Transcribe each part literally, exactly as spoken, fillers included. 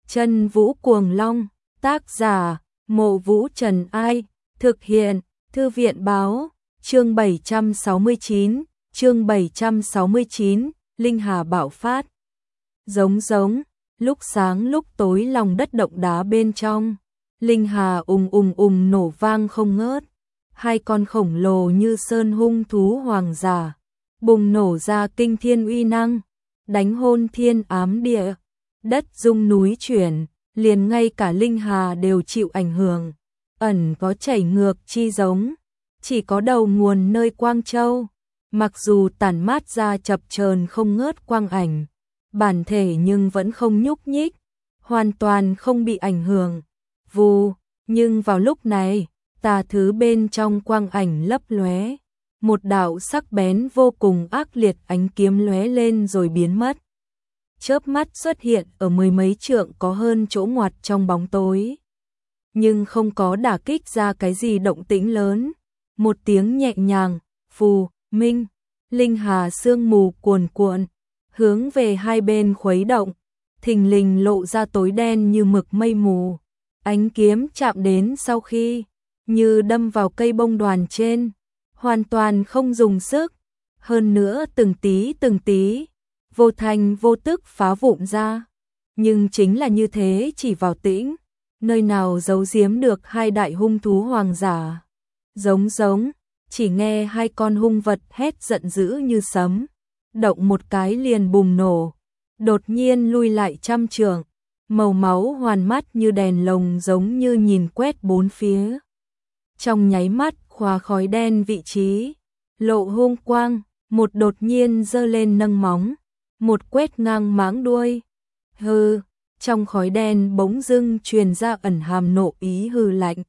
Chân Vũ Cuồng Long, tác giả, Mộ Vũ Trần Ai, thực hiện, Thư viện Báo, chương bảy trăm sáu mươi chín, chương bảy trăm sáu mươi chín, Linh Hà bạo phát. Giống giống, lúc sáng lúc tối lòng đất động đá bên trong, Linh Hà ùng ùng ùng nổ vang không ngớt, hai con khổng lồ như sơn hung thú hoàng giả, bùng nổ ra kinh thiên uy năng, đánh hôn thiên ám địa, đất rung núi chuyển, liền ngay cả Linh Hà đều chịu ảnh hưởng, ẩn có chảy ngược chi giống, chỉ có đầu nguồn nơi Quang Châu, mặc dù tản mát ra chập chờn không ngớt quang ảnh, bản thể nhưng vẫn không nhúc nhích, hoàn toàn không bị ảnh hưởng. Vù, nhưng vào lúc này, tà thứ bên trong quang ảnh lấp lóe, một đạo sắc bén vô cùng ác liệt ánh kiếm lóe lên rồi biến mất. Chớp mắt xuất hiện ở mười mấy trượng có hơn chỗ ngoặt trong bóng tối, nhưng không có đả kích ra cái gì động tĩnh lớn. Một tiếng nhẹ nhàng, phù, minh, Linh Hà sương mù cuồn cuộn, hướng về hai bên khuấy động, thình lình lộ ra tối đen như mực mây mù. Ánh kiếm chạm đến sau khi, như đâm vào cây bông đoàn trên, hoàn toàn không dùng sức, hơn nữa từng tí từng tí, vô thành vô tức phá vụn ra. Nhưng chính là như thế chỉ vào tĩnh, nơi nào giấu giếm được hai đại hung thú hoàng giả. Giống giống, chỉ nghe hai con hung vật hét giận dữ như sấm, động một cái liền bùng nổ, đột nhiên lui lại trăm trượng, màu máu hoàn mắt như đèn lồng giống như nhìn quét bốn phía. Trong nháy mắt khóa khói đen vị trí, lộ hung quang, một đột nhiên giơ lên nâng móng, một quét ngang máng đuôi. Hừ, trong khói đen bỗng dưng truyền ra ẩn hàm nộ ý hừ lạnh.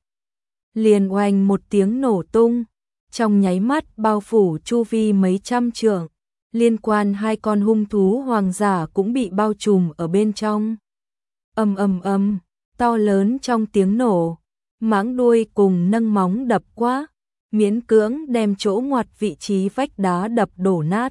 Liền oanh một tiếng nổ tung, trong nháy mắt bao phủ chu vi mấy trăm trượng, liên quan hai con hung thú hoàng giả cũng bị bao trùm ở bên trong. Ầm ầm ầm, to lớn trong tiếng nổ, máng đuôi cùng nâng móng đập quá, miễn cưỡng đem chỗ ngoặt vị trí vách đá đập đổ nát,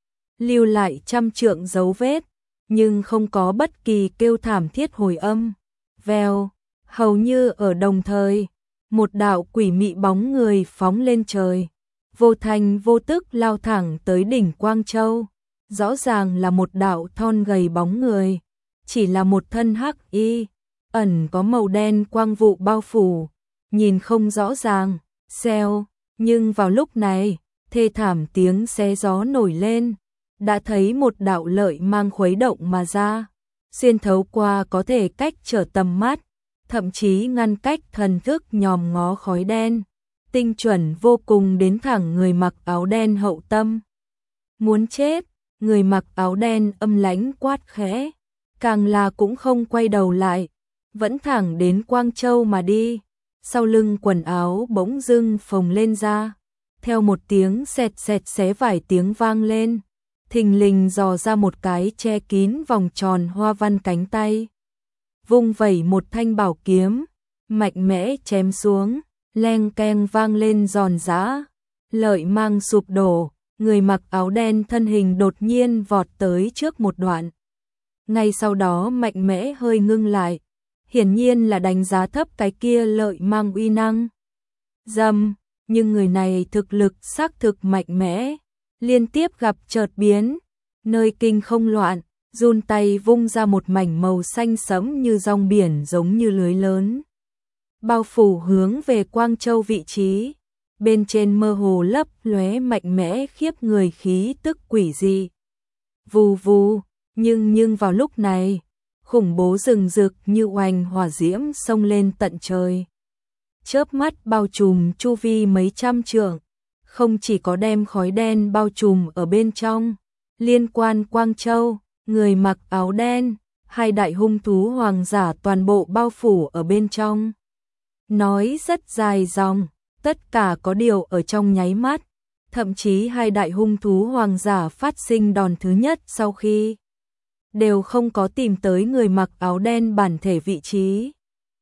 lưu lại trăm trượng dấu vết, nhưng không có bất kỳ kêu thảm thiết hồi âm. Vèo, hầu như ở đồng thời, một đạo quỷ mị bóng người phóng lên trời, vô thành vô tức lao thẳng tới đỉnh Quang Châu. Rõ ràng là một đạo thon gầy bóng người, chỉ là một thân hắc y, ẩn có màu đen quang vụ bao phủ, nhìn không rõ ràng. Xèo, nhưng vào lúc này, thê thảm tiếng xé gió nổi lên, đã thấy một đạo lợi mang khuấy động mà ra, xuyên thấu qua có thể cách trở tầm mắt, thậm chí ngăn cách thần thức nhòm ngó khói đen, tinh chuẩn vô cùng đến thẳng người mặc áo đen hậu tâm. Muốn chết, người mặc áo đen âm lãnh quát khẽ, càng là cũng không quay đầu lại, vẫn thẳng đến Quang Châu mà đi. Sau lưng quần áo bỗng dưng phồng lên ra, theo một tiếng xẹt xẹt xé vài tiếng vang lên, thình lình dò ra một cái che kín vòng tròn hoa văn cánh tay. Vung vẩy một thanh bảo kiếm, mạnh mẽ chém xuống, leng keng vang lên giòn giã, lợi mang sụp đổ, người mặc áo đen thân hình đột nhiên vọt tới trước một đoạn. Ngay sau đó mạnh mẽ hơi ngưng lại, hiển nhiên là đánh giá thấp cái kia lợi mang uy năng. Dầm, nhưng người này thực lực xác thực mạnh mẽ, liên tiếp gặp chợt biến, nơi kinh không loạn, run tay vung ra một mảnh màu xanh sẫm như rong biển giống như lưới lớn, bao phủ hướng về Quang Châu vị trí, bên trên mơ hồ lấp lóe mạnh mẽ khiếp người khí tức quỷ dị. Vù vù, nhưng nhưng vào lúc này, khủng bố rừng rực như oanh hỏa diễm xông lên tận trời, chớp mắt bao trùm chu vi mấy trăm trượng, không chỉ có đem khói đen bao trùm ở bên trong, liên quan Quang Châu, người mặc áo đen, hai đại hung thú hoàng giả toàn bộ bao phủ ở bên trong. Nói rất dài dòng, tất cả có điều ở trong nháy mắt, thậm chí hai đại hung thú hoàng giả phát sinh đòn thứ nhất sau khi đều không có tìm tới người mặc áo đen bản thể vị trí.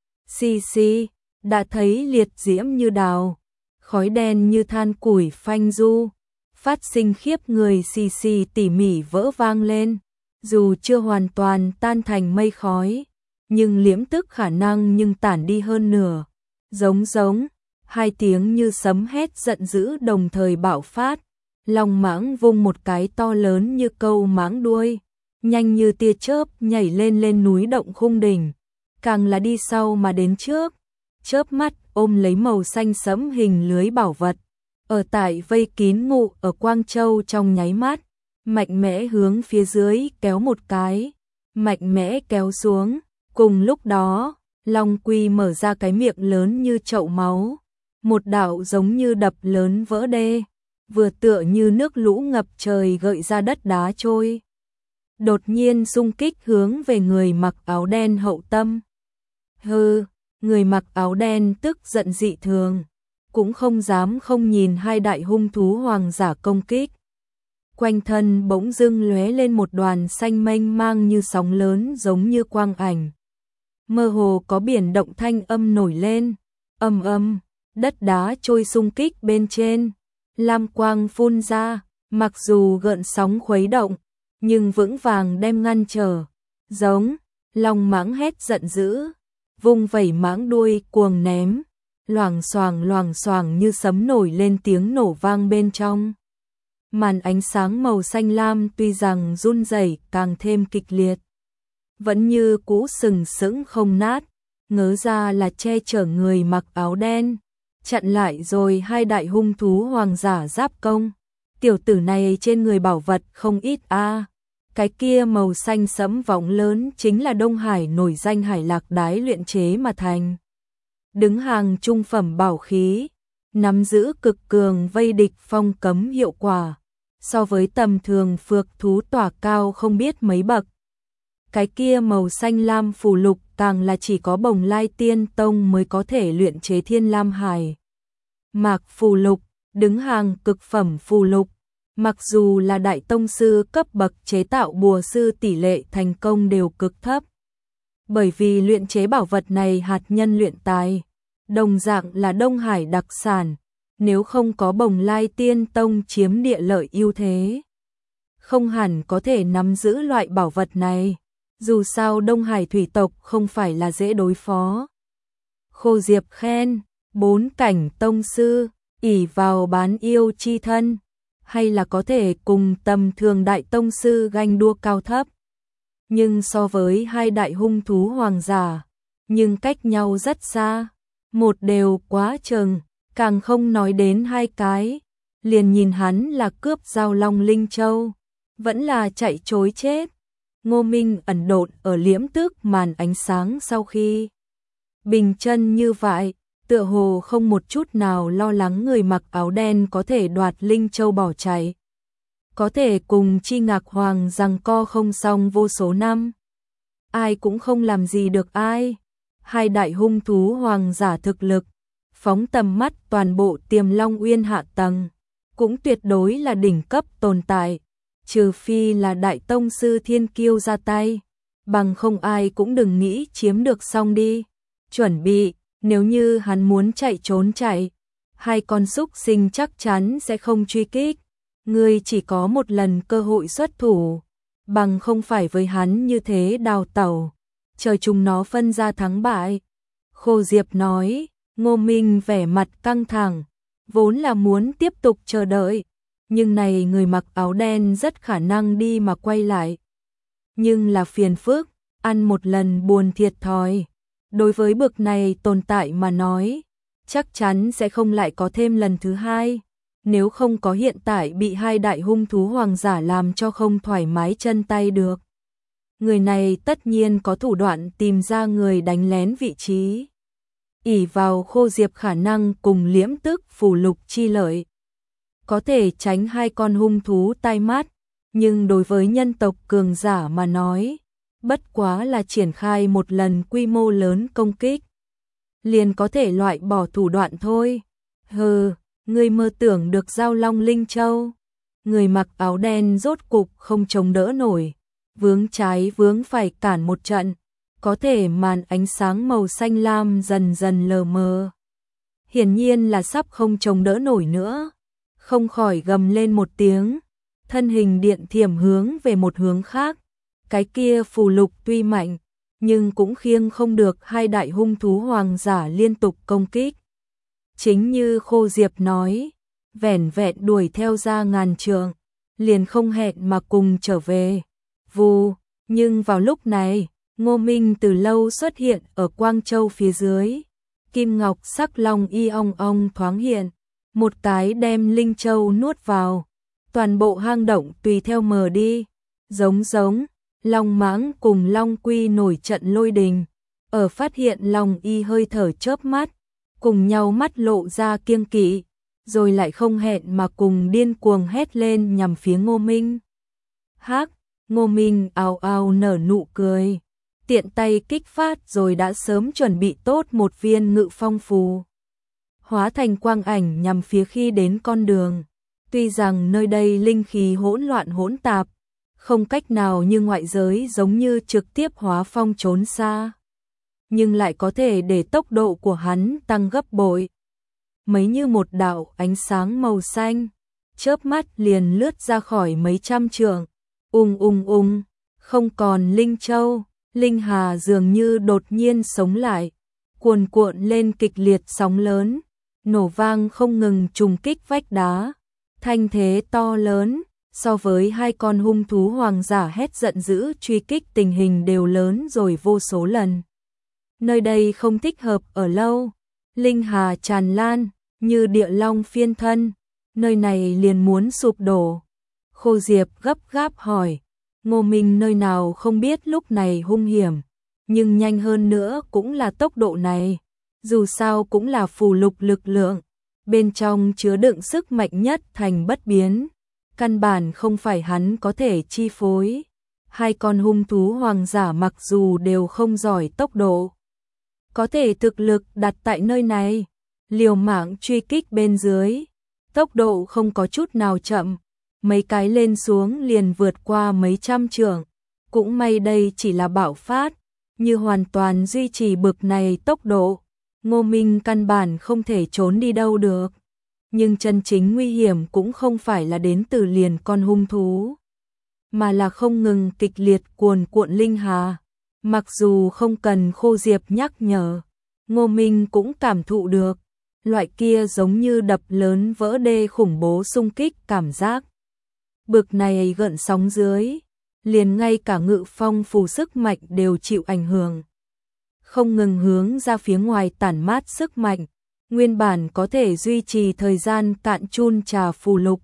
Xì xì, đã thấy liệt diễm như đào, khói đen như than củi phanh du, phát sinh khiếp người xì xì tỉ mỉ vỡ vang lên, dù chưa hoàn toàn tan thành mây khói, nhưng liễm tức khả năng nhưng tản đi hơn nửa. Giống giống, hai tiếng như sấm hét giận dữ đồng thời bạo phát. Long mãng vung một cái to lớn như câu mãng đuôi, nhanh như tia chớp nhảy lên lên núi động khung đỉnh, càng là đi sau mà đến trước, chớp mắt ôm lấy màu xanh sẫm hình lưới bảo vật, ở tại vây kín ngụ ở Quang Châu trong nháy mắt, mạnh mẽ hướng phía dưới kéo một cái, mạnh mẽ kéo xuống, cùng lúc đó, Long Quy mở ra cái miệng lớn như chậu máu, một đạo giống như đập lớn vỡ đê, vừa tựa như nước lũ ngập trời gợi ra đất đá trôi. Đột nhiên xung kích hướng về người mặc áo đen hậu tâm. Hừ, người mặc áo đen tức giận dị thường, cũng không dám không nhìn hai đại hung thú hoàng giả công kích. Quanh thân bỗng dưng lóe lên một đoàn xanh mênh mang như sóng lớn giống như quang ảnh. Mơ hồ có biển động thanh âm nổi lên, ầm ầm, đất đá trôi xung kích bên trên. Lam quang phun ra, mặc dù gợn sóng khuấy động, nhưng vững vàng đem ngăn trở. Giống, long mãng hét giận dữ, vung vẩy mãng đuôi cuồng ném, loảng xoảng loảng xoảng như sấm nổi lên tiếng nổ vang bên trong. Màn ánh sáng màu xanh lam tuy rằng run rẩy càng thêm kịch liệt, vẫn như cũ sừng sững không nát, ngớ ra là che chở người mặc áo đen. Chặn lại rồi hai đại hung thú hoàng giả giáp công. Tiểu tử này trên người bảo vật không ít a. À. Cái kia màu xanh sẫm võng lớn chính là Đông Hải nổi danh hải lạc đái luyện chế mà thành. Đứng hàng trung phẩm bảo khí, nắm giữ cực cường vây địch phong cấm hiệu quả, so với tầm thường phược thú tỏa cao không biết mấy bậc. Cái kia màu xanh lam phù lục càng là chỉ có Bồng Lai Tiên Tông mới có thể luyện chế Thiên Lam Hải Mạc phù lục, đứng hàng cực phẩm phù lục, mặc dù là đại tông sư cấp bậc chế tạo bùa sư tỷ lệ thành công đều cực thấp. Bởi vì luyện chế bảo vật này hạt nhân luyện tài, đồng dạng là Đông Hải đặc sản, nếu không có Bồng Lai Tiên Tông chiếm địa lợi ưu thế, không hẳn có thể nắm giữ loại bảo vật này. Dù sao Đông Hải thủy tộc không phải là dễ đối phó. Khô Diệp khen, bốn cảnh tông sư, ỷ vào bán yêu chi thân, hay là có thể cùng tầm thường đại tông sư ganh đua cao thấp. Nhưng so với hai đại hung thú hoàng giả, nhưng cách nhau rất xa, một đều quá chừng, càng không nói đến hai cái, liền nhìn hắn là cướp Giao Long Linh Châu, vẫn là chạy trối chết. Ngô Minh ẩn độn ở liễm tức màn ánh sáng sau khi bình chân như vậy, tựa hồ không một chút nào lo lắng người mặc áo đen có thể đoạt Linh Châu bỏ chạy. Có thể cùng Chi Ngạc Hoàng giằng co không xong vô số năm. Ai cũng không làm gì được ai. Hai đại hung thú hoàng giả thực lực, phóng tầm mắt toàn bộ Tiềm Long Uyên hạ tầng, cũng tuyệt đối là đỉnh cấp tồn tại. Trừ phi là đại tông sư thiên kiêu ra tay, bằng không ai cũng đừng nghĩ chiếm được xong đi. Chuẩn bị, nếu như hắn muốn chạy trốn chạy, hai con súc sinh chắc chắn sẽ không truy kích. Ngươi chỉ có một lần cơ hội xuất thủ, bằng không phải với hắn như thế đào tẩu, chờ chúng nó phân ra thắng bại. Khô Diệp nói, Ngô Minh vẻ mặt căng thẳng, vốn là muốn tiếp tục chờ đợi. Nhưng này người mặc áo đen rất khả năng đi mà quay lại. Nhưng là phiền phức, ăn một lần buồn thiệt thòi. Đối với bực này tồn tại mà nói, chắc chắn sẽ không lại có thêm lần thứ hai. Nếu không có hiện tại bị hai đại hung thú hoàng giả làm cho không thoải mái chân tay được. Người này tất nhiên có thủ đoạn tìm ra người đánh lén vị trí. Ỷ vào Khô Diệp khả năng cùng liễm tức phù lục chi lợi, có thể tránh hai con hung thú tai mắt, nhưng đối với nhân tộc cường giả mà nói, bất quá là triển khai một lần quy mô lớn công kích, liền có thể loại bỏ thủ đoạn thôi. Hừ, người mơ tưởng được Giao Long Linh Châu. Người mặc áo đen rốt cục không chống đỡ nổi, vướng trái vướng phải cản một trận, có thể màn ánh sáng màu xanh lam dần dần lờ mờ. Hiển nhiên là sắp không chống đỡ nổi nữa. Không khỏi gầm lên một tiếng, thân hình điện thiểm hướng về một hướng khác. Cái kia phù lục tuy mạnh, nhưng cũng khiêng không được hai đại hung thú hoàng giả liên tục công kích. Chính như Khô Diệp nói, vẻn vẹn đuổi theo ra ngàn trượng, liền không hẹn mà cùng trở về. Vù, nhưng vào lúc này, Ngô Minh từ lâu xuất hiện ở Quang Châu phía dưới. Kim ngọc sắc long y ong ong thoáng hiện, một cái đem Linh Châu nuốt vào, toàn bộ hang động tùy theo mờ đi. Giống giống, Long Mãng cùng Long Quy nổi trận lôi đình, ở phát hiện Long y hơi thở chớp mắt, cùng nhau mắt lộ ra kiêng kỵ, rồi lại không hẹn mà cùng điên cuồng hét lên nhằm phía Ngô Minh. Hắc, Ngô Minh ào ào nở nụ cười, tiện tay kích phát rồi đã sớm chuẩn bị tốt một viên ngự phong phù, hóa thành quang ảnh nhằm phía khi đến con đường. Tuy rằng nơi đây linh khí hỗn loạn hỗn tạp, không cách nào như ngoại giới giống như trực tiếp hóa phong trốn xa, nhưng lại có thể để tốc độ của hắn tăng gấp bội. Mấy như một đạo ánh sáng màu xanh, chớp mắt liền lướt ra khỏi mấy trăm trượng. Ung ung ung, không còn Linh Châu, Linh Hà dường như đột nhiên sống lại, cuồn cuộn lên kịch liệt sóng lớn, nổ vang không ngừng trùng kích vách đá. Thanh thế to lớn, so với hai con hung thú hoàng giả hét giận dữ truy kích tình hình đều lớn rồi vô số lần. Nơi đây không thích hợp ở lâu, Linh Hà tràn lan, như địa long phiên thân, nơi này liền muốn sụp đổ. Khô Diệp gấp gáp hỏi, Ngô Minh nơi nào không biết lúc này hung hiểm, nhưng nhanh hơn nữa cũng là tốc độ này, dù sao cũng là phù lục lực lượng, bên trong chứa đựng sức mạnh nhất thành bất biến, căn bản không phải hắn có thể chi phối. Hai con hung thú hoàng giả mặc dù đều không giỏi tốc độ, có thể thực lực đặt tại nơi này, liều mạng truy kích bên dưới, tốc độ không có chút nào chậm, mấy cái lên xuống liền vượt qua mấy trăm trượng. Cũng may đây chỉ là bạo phát, như hoàn toàn duy trì bực này tốc độ, Ngô Minh căn bản không thể trốn đi đâu được. Nhưng chân chính nguy hiểm cũng không phải là đến từ liền con hung thú, mà là không ngừng kịch liệt cuồn cuộn linh hà. Mặc dù không cần Khô Diệp nhắc nhở, Ngô Minh cũng cảm thụ được, loại kia giống như đập lớn vỡ đê khủng bố xung kích cảm giác. Bực này gợn sóng dưới, liền ngay cả ngự phong phù sức mạnh đều chịu ảnh hưởng. Không ngừng hướng ra phía ngoài tản mát sức mạnh, nguyên bản có thể duy trì thời gian cạn chun trà phù lục.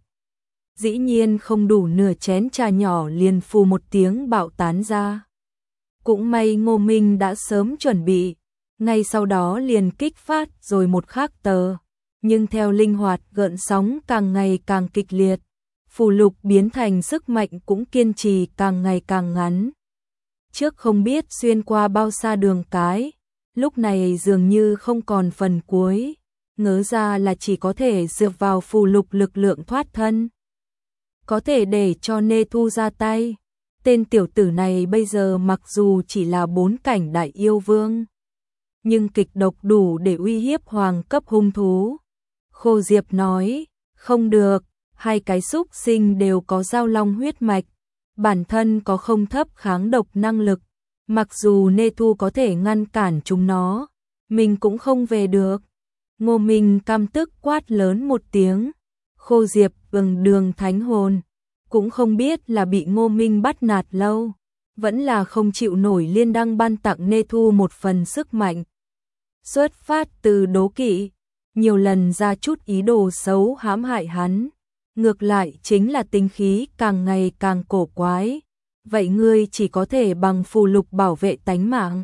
Dĩ nhiên không đủ nửa chén trà nhỏ liền phù một tiếng bạo tán ra. Cũng may Ngô Minh đã sớm chuẩn bị, ngay sau đó liền kích phát rồi một khắc tờ, nhưng theo linh hoạt gợn sóng càng ngày càng kịch liệt, phù lục biến thành sức mạnh cũng kiên trì càng ngày càng ngắn. Trước không biết xuyên qua bao xa đường cái, lúc này dường như không còn phần cuối, ngớ ra là chỉ có thể dựa vào phù lục lực lượng thoát thân. Có thể để cho Nê Thu ra tay, tên tiểu tử này bây giờ mặc dù chỉ là bốn cảnh đại yêu vương, nhưng kịch độc đủ để uy hiếp hoàng cấp hung thú. Khô Diệp nói, không được, hai cái xúc sinh đều có giao long huyết mạch, bản thân có không thấp kháng độc năng lực, mặc dù Nê Thu có thể ngăn cản chúng nó, mình cũng không về được. Ngô Minh căm tức quát lớn một tiếng, Khô Diệp vầng đường thánh hồn, cũng không biết là bị Ngô Minh bắt nạt lâu, vẫn là không chịu nổi liên đăng ban tặng Nê Thu một phần sức mạnh. Xuất phát từ đố kỵ, nhiều lần ra chút ý đồ xấu hãm hại hắn, ngược lại chính là tinh khí càng ngày càng cổ quái. Vậy ngươi chỉ có thể bằng phù lục bảo vệ tánh mạng.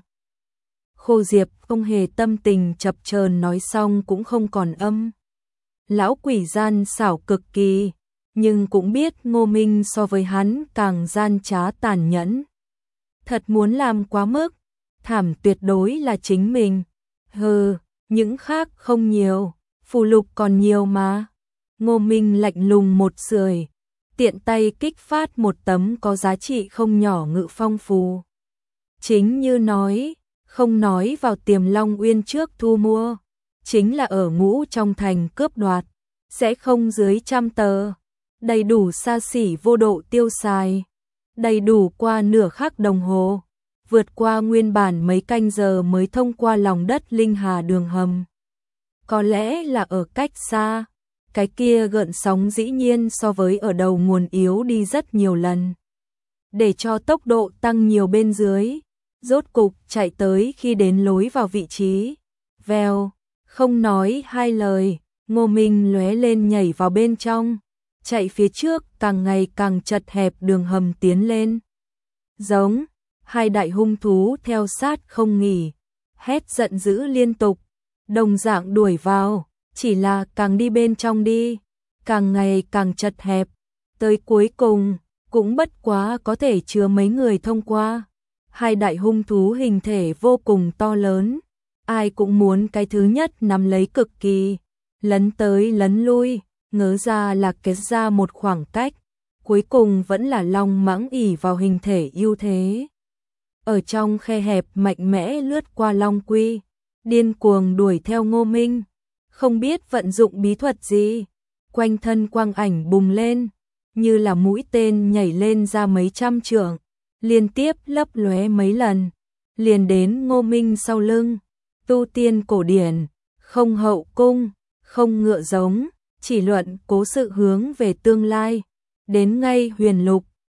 Khô Diệp không hề tâm tình chập chờn nói xong cũng không còn âm. Lão quỷ gian xảo cực kỳ, nhưng cũng biết Ngô Minh so với hắn càng gian trá tàn nhẫn. Thật muốn làm quá mức, thảm tuyệt đối là chính mình. Hừ, những khác không nhiều, phù lục còn nhiều mà. Ngô Minh lạnh lùng một sưởi, tiện tay kích phát một tấm có giá trị không nhỏ ngự phong phù. Chính như nói, không nói vào Tiềm Long Uyên trước thu mua, chính là ở ngũ trong thành cướp đoạt, sẽ không dưới trăm tờ, đầy đủ xa xỉ vô độ tiêu xài, đầy đủ qua nửa khắc đồng hồ. vượt qua nguyên bản mấy canh giờ mới thông qua lòng đất linh hà đường hầm. Có lẽ là ở cách xa, cái kia gợn sóng dĩ nhiên so với ở đầu nguồn yếu đi rất nhiều lần. Để cho tốc độ tăng nhiều bên dưới, rốt cục chạy tới khi đến lối vào vị trí. Vèo, không nói hai lời, Ngô Minh lóe lên nhảy vào bên trong, chạy phía trước càng ngày càng chật hẹp đường hầm tiến lên. Giống, hai đại hung thú theo sát không nghỉ, hét giận dữ liên tục, đồng dạng đuổi vào, chỉ là càng đi bên trong đi, càng ngày càng chật hẹp, tới cuối cùng cũng bất quá có thể chứa mấy người thông qua. Hai đại hung thú hình thể vô cùng to lớn, ai cũng muốn cái thứ nhất nắm lấy cực kỳ, lấn tới lấn lui, ngớ ra là kết ra một khoảng cách, cuối cùng vẫn là Long Mãng ỷ vào hình thể ưu thế. Ở trong khe hẹp mạnh mẽ lướt qua Long Quy, điên cuồng đuổi theo Ngô Minh, không biết vận dụng bí thuật gì, quanh thân quang ảnh bùng lên, như là mũi tên nhảy lên ra mấy trăm trượng, liên tiếp lấp lóe mấy lần, liền đến Ngô Minh sau lưng. Tu tiên cổ điển, không hậu cung, không ngựa giống, chỉ luận cố sự hướng về tương lai, đến ngay huyền lục,